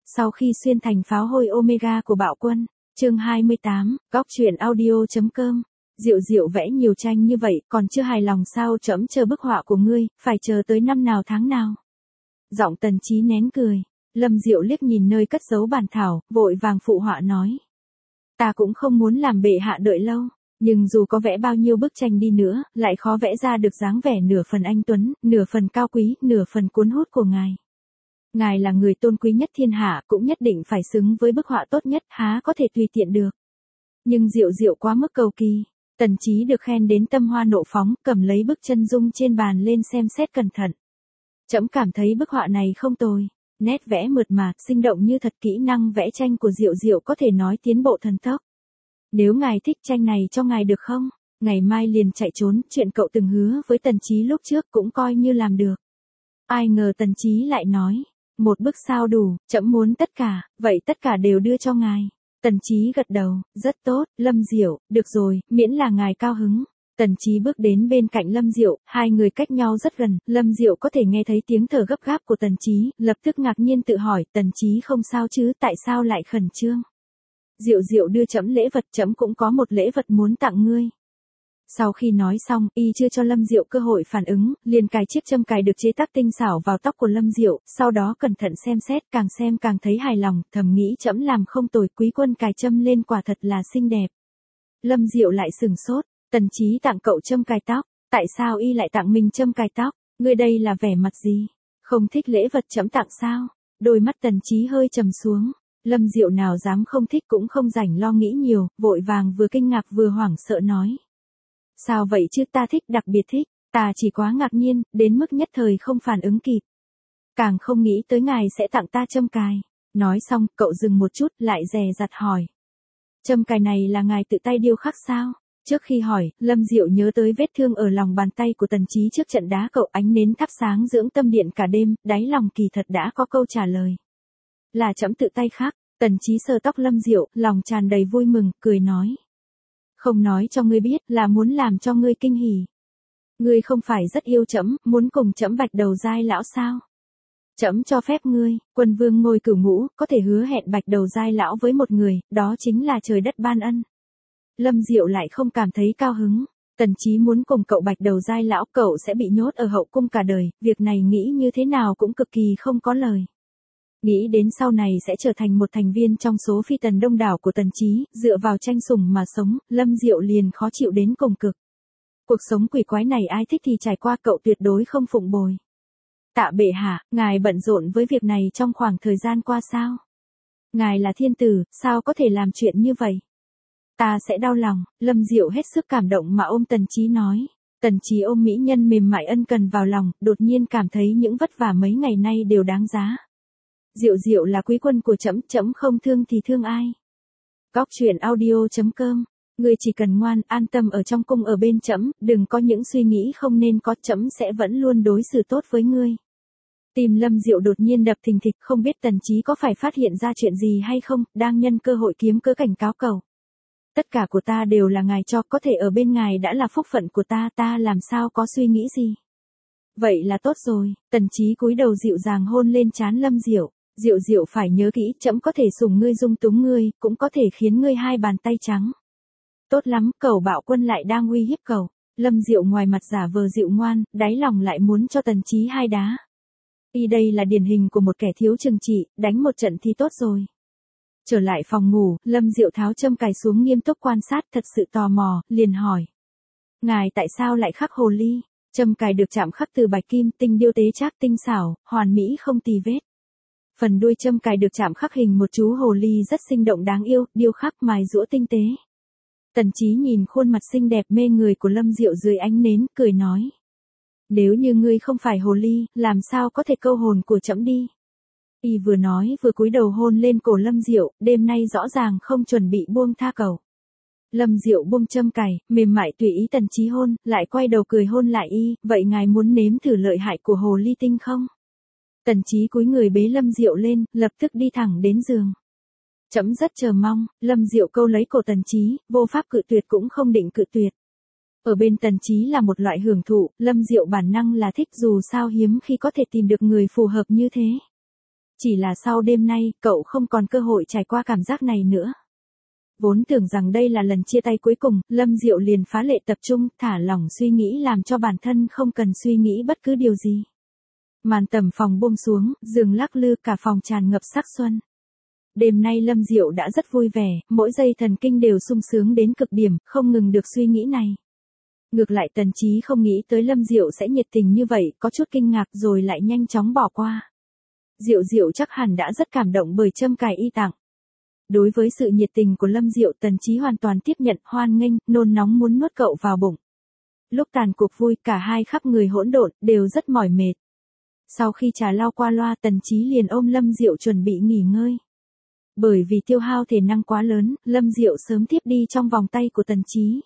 Sau khi xuyên thành pháo hôi Omega của Bạo Quân, chương 28, góc truyện audio.com. Diệu Diệu vẽ nhiều tranh như vậy, còn chưa hài lòng sao? Trẫm chờ bức họa của ngươi, phải chờ tới năm nào tháng nào? Giọng Tần Chí nén cười. Lâm Diệu liếc nhìn nơi cất giấu bản thảo, vội vàng phụ họa nói: ta cũng không muốn làm bệ hạ đợi lâu, nhưng dù có vẽ bao nhiêu bức tranh đi nữa, lại khó vẽ ra được dáng vẻ nửa phần anh tuấn, nửa phần cao quý, nửa phần cuốn hút của ngài. Ngài là người tôn quý nhất thiên hạ, cũng nhất định phải xứng với bức họa tốt nhất, há có thể tùy tiện được. Nhưng Diệu Diệu quá mức cầu kỳ. Tần Chí được khen đến tâm hoa nộ phóng, cầm lấy bức chân dung trên bàn lên xem xét cẩn thận. Trẫm cảm thấy bức họa này không tồi, nét vẽ mượt mà, sinh động như thật. Kỹ năng vẽ tranh của Diệu Diệu có thể nói tiến bộ thần tốc. Nếu ngài thích tranh này cho ngài được không? Ngày mai liền chạy trốn, chuyện cậu từng hứa với Tần Chí lúc trước cũng coi như làm được. Ai ngờ Tần Chí lại nói: một bức sao đủ, trẫm muốn tất cả, vậy tất cả đều đưa cho ngài. Tần Chí gật đầu, rất tốt, Lâm Diệu, được rồi, miễn là ngài cao hứng. Tần Chí bước đến bên cạnh Lâm Diệu, hai người cách nhau rất gần, Lâm Diệu có thể nghe thấy tiếng thở gấp gáp của Tần Chí, lập tức ngạc nhiên tự hỏi, Tần Chí không sao chứ, tại sao lại khẩn trương? Diệu Diệu đưa trẫm lễ vật, trẫm cũng có một lễ vật muốn tặng ngươi. Sau khi nói xong, y chưa cho Lâm Diệu cơ hội phản ứng, liền cài chiếc châm cài được chế tác tinh xảo vào tóc của Lâm Diệu, sau đó cẩn thận xem xét, càng xem càng thấy hài lòng, thầm nghĩ trẫm làm không tồi, quý quân cài châm lên quả thật là xinh đẹp. Lâm Diệu lại sừng sốt, Tần Chí tặng cậu châm cài tóc, tại sao y lại tặng mình châm cài tóc? Ngươi đây là vẻ mặt gì? Không thích lễ vật trẫm tặng sao? Đôi mắt Tần Chí hơi trầm xuống. Lâm Diệu nào dám không thích, cũng không rảnh lo nghĩ nhiều, vội vàng vừa kinh ngạc vừa hoảng sợ nói: sao vậy chứ, ta thích, đặc biệt thích, ta chỉ quá ngạc nhiên, đến mức nhất thời không phản ứng kịp. Càng không nghĩ tới ngài sẽ tặng ta châm cài. Nói xong, cậu dừng một chút, lại dè dặt hỏi: châm cài này là ngài tự tay điêu khắc sao? Trước khi hỏi, Lâm Diệu nhớ tới vết thương ở lòng bàn tay của Tần Chí trước trận đá cậu. Ánh nến thắp sáng dưỡng tâm điện cả đêm, đáy lòng kỳ thật đã có câu trả lời. Là trẫm tự tay khắc. Tần Chí sờ tóc Lâm Diệu, lòng tràn đầy vui mừng, cười nói: không nói cho ngươi biết, là muốn làm cho ngươi kinh hỉ. Ngươi không phải rất yêu trẫm, muốn cùng trẫm bạch đầu giai lão sao? Trẫm cho phép ngươi, quân vương ngôi cửu ngũ, có thể hứa hẹn bạch đầu giai lão với một người, đó chính là trời đất ban ân. Lâm Diệu lại không cảm thấy cao hứng. Tần Chí muốn cùng cậu bạch đầu giai lão, cậu sẽ bị nhốt ở hậu cung cả đời, việc này nghĩ như thế nào cũng cực kỳ không có lời. Nghĩ đến sau này sẽ trở thành một thành viên trong số phi tần đông đảo của Tần Chí, dựa vào tranh sủng mà sống, Lâm Diệu liền khó chịu đến cùng cực. Cuộc sống quỷ quái này ai thích thì trải qua, cậu tuyệt đối không phụng bồi. Tạ bệ hạ, ngài bận rộn với việc này trong khoảng thời gian qua sao? Ngài là thiên tử, sao có thể làm chuyện như vậy? Ta sẽ đau lòng. Lâm Diệu hết sức cảm động mà ôm Tần Chí nói. Tần Chí ôm mỹ nhân mềm mại ân cần vào lòng, đột nhiên cảm thấy những vất vả mấy ngày nay đều đáng giá. Diệu Diệu là quý quân của trẫm, trẫm không thương thì thương ai? Góc truyện audio.com. Ngươi chỉ cần ngoan, an tâm ở trong cung ở bên trẫm, đừng có những suy nghĩ không nên có, trẫm sẽ vẫn luôn đối xử tốt với ngươi. Tim Lâm Diệu đột nhiên đập thình thịch, không biết Tần Chí có phải phát hiện ra chuyện gì hay không, đang nhân cơ hội kiếm cớ cảnh cáo cậu. Tất cả của ta đều là ngài cho, có thể ở bên ngài đã là phúc phận của ta, ta làm sao có suy nghĩ gì. Vậy là tốt rồi. Tần Chí cúi đầu dịu dàng hôn lên trán Lâm Diệu. Diệu Diệu phải nhớ kỹ, trẫm có thể sủng ngươi dung túng ngươi, cũng có thể khiến ngươi hai bàn tay trắng. Tốt lắm, cẩu Bạo Quân lại đang uy hiếp cậu. Lâm Diệu ngoài mặt giả vờ dịu ngoan, đáy lòng lại muốn cho Tần Chí hai đá. Y đây là điển hình của một kẻ thiếu chừng trị, đánh một trận thì tốt rồi. Trở lại phòng ngủ, Lâm Diệu tháo châm cài xuống nghiêm túc quan sát, thật sự tò mò, liền hỏi: ngài tại sao lại khắc hồ ly? Châm cài được chạm khắc từ bạch kim, tinh điêu tế trác tinh xảo, hoàn mỹ không tì vết. Phần đuôi châm cài được chạm khắc hình một chú hồ ly rất sinh động đáng yêu, điêu khắc mài giũa tinh tế. Tần Chí nhìn khuôn mặt xinh đẹp mê người của Lâm Diệu dưới ánh nến, cười nói: nếu như ngươi không phải hồ ly, làm sao có thể câu hồn của trẫm đi? Y vừa nói vừa cúi đầu hôn lên cổ Lâm Diệu, đêm nay rõ ràng không chuẩn bị buông tha cậu. Lâm Diệu buông châm cài, mềm mại tùy ý Tần Chí hôn, lại quay đầu cười hôn lại y, vậy ngài muốn nếm thử lợi hại của hồ ly tinh không? Tần Chí cúi người bế Lâm Diệu lên, lập tức đi thẳng đến giường. Trẫm rất chờ mong. Lâm Diệu câu lấy cổ Tần Chí, vô pháp cự tuyệt cũng không định cự tuyệt. Ở bên Tần Chí là một loại hưởng thụ, Lâm Diệu bản năng là thích, dù sao hiếm khi có thể tìm được người phù hợp như thế. Chỉ là sau đêm nay, cậu không còn cơ hội trải qua cảm giác này nữa. Vốn tưởng rằng đây là lần chia tay cuối cùng, Lâm Diệu liền phá lệ tập trung, thả lỏng suy nghĩ làm cho bản thân không cần suy nghĩ bất cứ điều gì. Màn tầm phòng buông xuống, giường lắc lư, cả phòng tràn ngập sắc xuân. Đêm nay Lâm Diệu đã rất vui vẻ, mỗi giây thần kinh đều sung sướng đến cực điểm, không ngừng được suy nghĩ này. Ngược lại Tần Chí không nghĩ tới Lâm Diệu sẽ nhiệt tình như vậy, có chút kinh ngạc rồi lại nhanh chóng bỏ qua. Diệu Diệu chắc hẳn đã rất cảm động bởi châm cài y tặng. Đối với sự nhiệt tình của Lâm Diệu, Tần Chí hoàn toàn tiếp nhận, hoan nghênh, nôn nóng muốn nuốt cậu vào bụng. Lúc tàn cuộc vui, cả hai khắp người hỗn độn, đều rất mỏi mệt. Sau khi trà lau qua loa, Tần Chí liền ôm Lâm Diệu chuẩn bị nghỉ ngơi. Bởi vì tiêu hao thể năng quá lớn, Lâm Diệu sớm tiếp đi trong vòng tay của Tần Chí.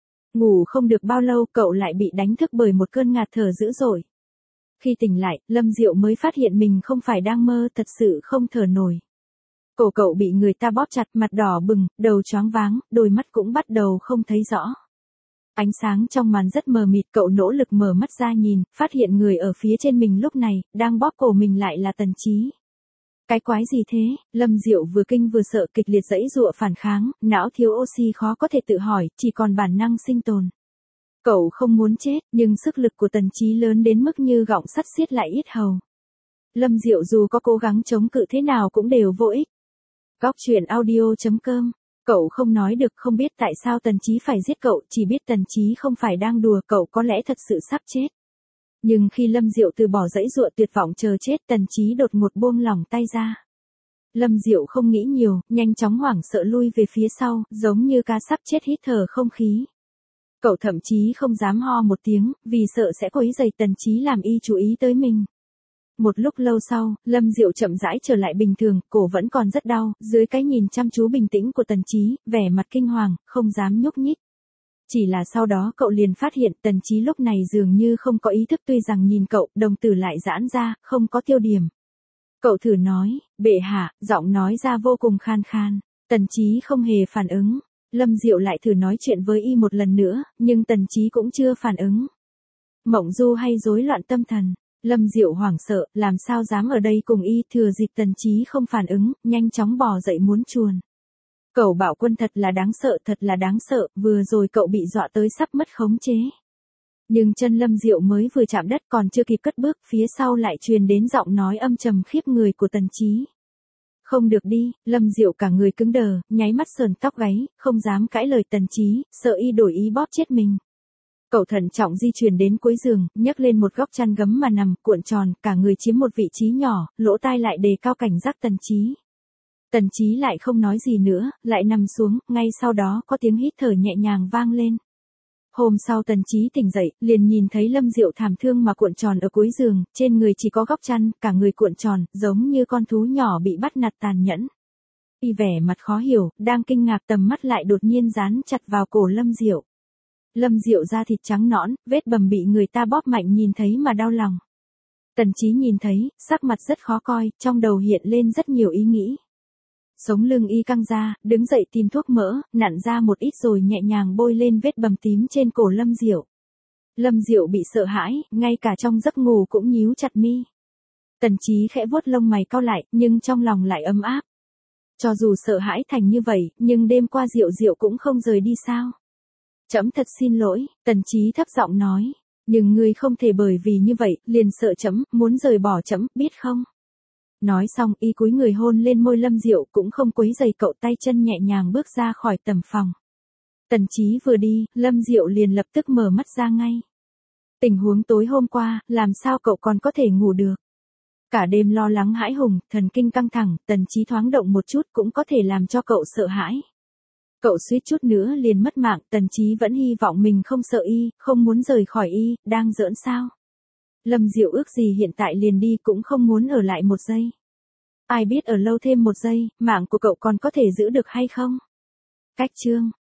Ngủ không được bao lâu, cậu lại bị đánh thức bởi một cơn ngạt thở dữ dội. Khi tỉnh lại, Lâm Diệu mới phát hiện mình không phải đang mơ, thật sự không thở nổi. Cổ cậu bị người ta bóp chặt, mặt đỏ bừng, đầu choáng váng, đôi mắt cũng bắt đầu không thấy rõ. Ánh sáng trong màn rất mờ mịt, cậu nỗ lực mở mắt ra nhìn, phát hiện người ở phía trên mình lúc này, đang bóp cổ mình lại là Tần Chí. Cái quái gì thế? Lâm Diệu vừa kinh vừa sợ, kịch liệt giãy giụa phản kháng, não thiếu oxy khó có thể tự hỏi, chỉ còn bản năng sinh tồn. Cậu không muốn chết, nhưng sức lực của Tần Chí lớn đến mức như gọng sắt siết lại yết hầu. Lâm Diệu dù có cố gắng chống cự thế nào cũng đều vô ích. Góc truyện audio.com. Cậu không nói được, không biết tại sao Tần Chí phải giết cậu, chỉ biết Tần Chí không phải đang đùa, cậu có lẽ thật sự sắp chết. Nhưng khi Lâm Diệu từ bỏ giãy giụa tuyệt vọng chờ chết, Tần Chí đột ngột buông lỏng tay ra. Lâm Diệu không nghĩ nhiều, nhanh chóng hoảng sợ lui về phía sau, giống như cá sắp chết hít thở không khí. Cậu thậm chí không dám ho một tiếng, vì sợ sẽ quấy rầy Tần Chí làm y chú ý tới mình. Một lúc lâu sau, Lâm Diệu chậm rãi trở lại bình thường, cổ vẫn còn rất đau, dưới cái nhìn chăm chú bình tĩnh của Tần Chí, vẻ mặt kinh hoàng, không dám nhúc nhích. Chỉ là sau đó cậu liền phát hiện Tần Chí lúc này dường như không có ý thức, tuy rằng nhìn cậu, đồng tử lại giãn ra, không có tiêu điểm. Cậu thử nói, bệ hạ, giọng nói ra vô cùng khan khan. Tần Chí không hề phản ứng. Lâm Diệu lại thử nói chuyện với y một lần nữa, nhưng Tần Chí cũng chưa phản ứng. Mộng du hay rối loạn tâm thần? Lâm Diệu hoảng sợ, làm sao dám ở đây cùng y, thừa dịp Tần Chí không phản ứng, nhanh chóng bò dậy muốn chuồn. Cậu Bảo Quân thật là đáng sợ, vừa rồi cậu bị dọa tới sắp mất khống chế. Nhưng chân Lâm Diệu mới vừa chạm đất còn chưa kịp cất bước, phía sau lại truyền đến giọng nói âm trầm khiếp người của Tần Chí. Không được đi, Lâm Diệu cả người cứng đờ, nháy mắt sờn tóc gáy, không dám cãi lời Tần Chí, sợ y đổi ý bóp chết mình. Cậu thận trọng di chuyển đến cuối giường, nhấc lên một góc chăn gấm mà nằm, cuộn tròn, cả người chiếm một vị trí nhỏ, lỗ tai lại đề cao cảnh giác Tần Chí. Tần Chí lại không nói gì nữa, lại nằm xuống, ngay sau đó có tiếng hít thở nhẹ nhàng vang lên. Hôm sau Tần Chí tỉnh dậy, liền nhìn thấy Lâm Diệu thảm thương mà cuộn tròn ở cuối giường, trên người chỉ có góc chăn, cả người cuộn tròn, giống như con thú nhỏ bị bắt nạt tàn nhẫn. Y vẻ mặt khó hiểu, đang kinh ngạc, tầm mắt lại đột nhiên dán chặt vào cổ Lâm Diệu. Lâm Diệu da thịt trắng nõn, vết bầm bị người ta bóp mạnh nhìn thấy mà đau lòng. Tần Chí nhìn thấy, sắc mặt rất khó coi, trong đầu hiện lên rất nhiều ý nghĩ. Sống lưng y căng ra, đứng dậy tìm thuốc mỡ, nặn ra một ít rồi nhẹ nhàng bôi lên vết bầm tím trên cổ Lâm Diệu. Lâm Diệu bị sợ hãi, ngay cả trong giấc ngủ cũng nhíu chặt mi. Tần Chí khẽ vuốt lông mày cau lại, nhưng trong lòng lại ấm áp. Cho dù sợ hãi thành như vậy, nhưng đêm qua Diệu Diệu cũng không rời đi sao? Trẫm thật xin lỗi, Tần Chí thấp giọng nói, nhưng ngươi không thể bởi vì như vậy, liền sợ trẫm, muốn rời bỏ trẫm, biết không? Nói xong, y cúi người hôn lên môi Lâm Diệu, cũng không quấy rầy cậu, tay chân nhẹ nhàng bước ra khỏi tầm phòng. Tần Chí vừa đi, Lâm Diệu liền lập tức mở mắt ra ngay. Tình huống tối hôm qua, làm sao cậu còn có thể ngủ được? Cả đêm lo lắng hãi hùng, thần kinh căng thẳng, Tần Chí thoáng động một chút cũng có thể làm cho cậu sợ hãi. Cậu suýt chút nữa liền mất mạng, Tần Chí vẫn hy vọng mình không sợ y, không muốn rời khỏi y, đang giỡn sao? Lâm Diệu ước gì hiện tại liền đi, cũng không muốn ở lại một giây. Ai biết ở lâu thêm một giây, mạng của cậu còn có thể giữ được hay không? Cách chương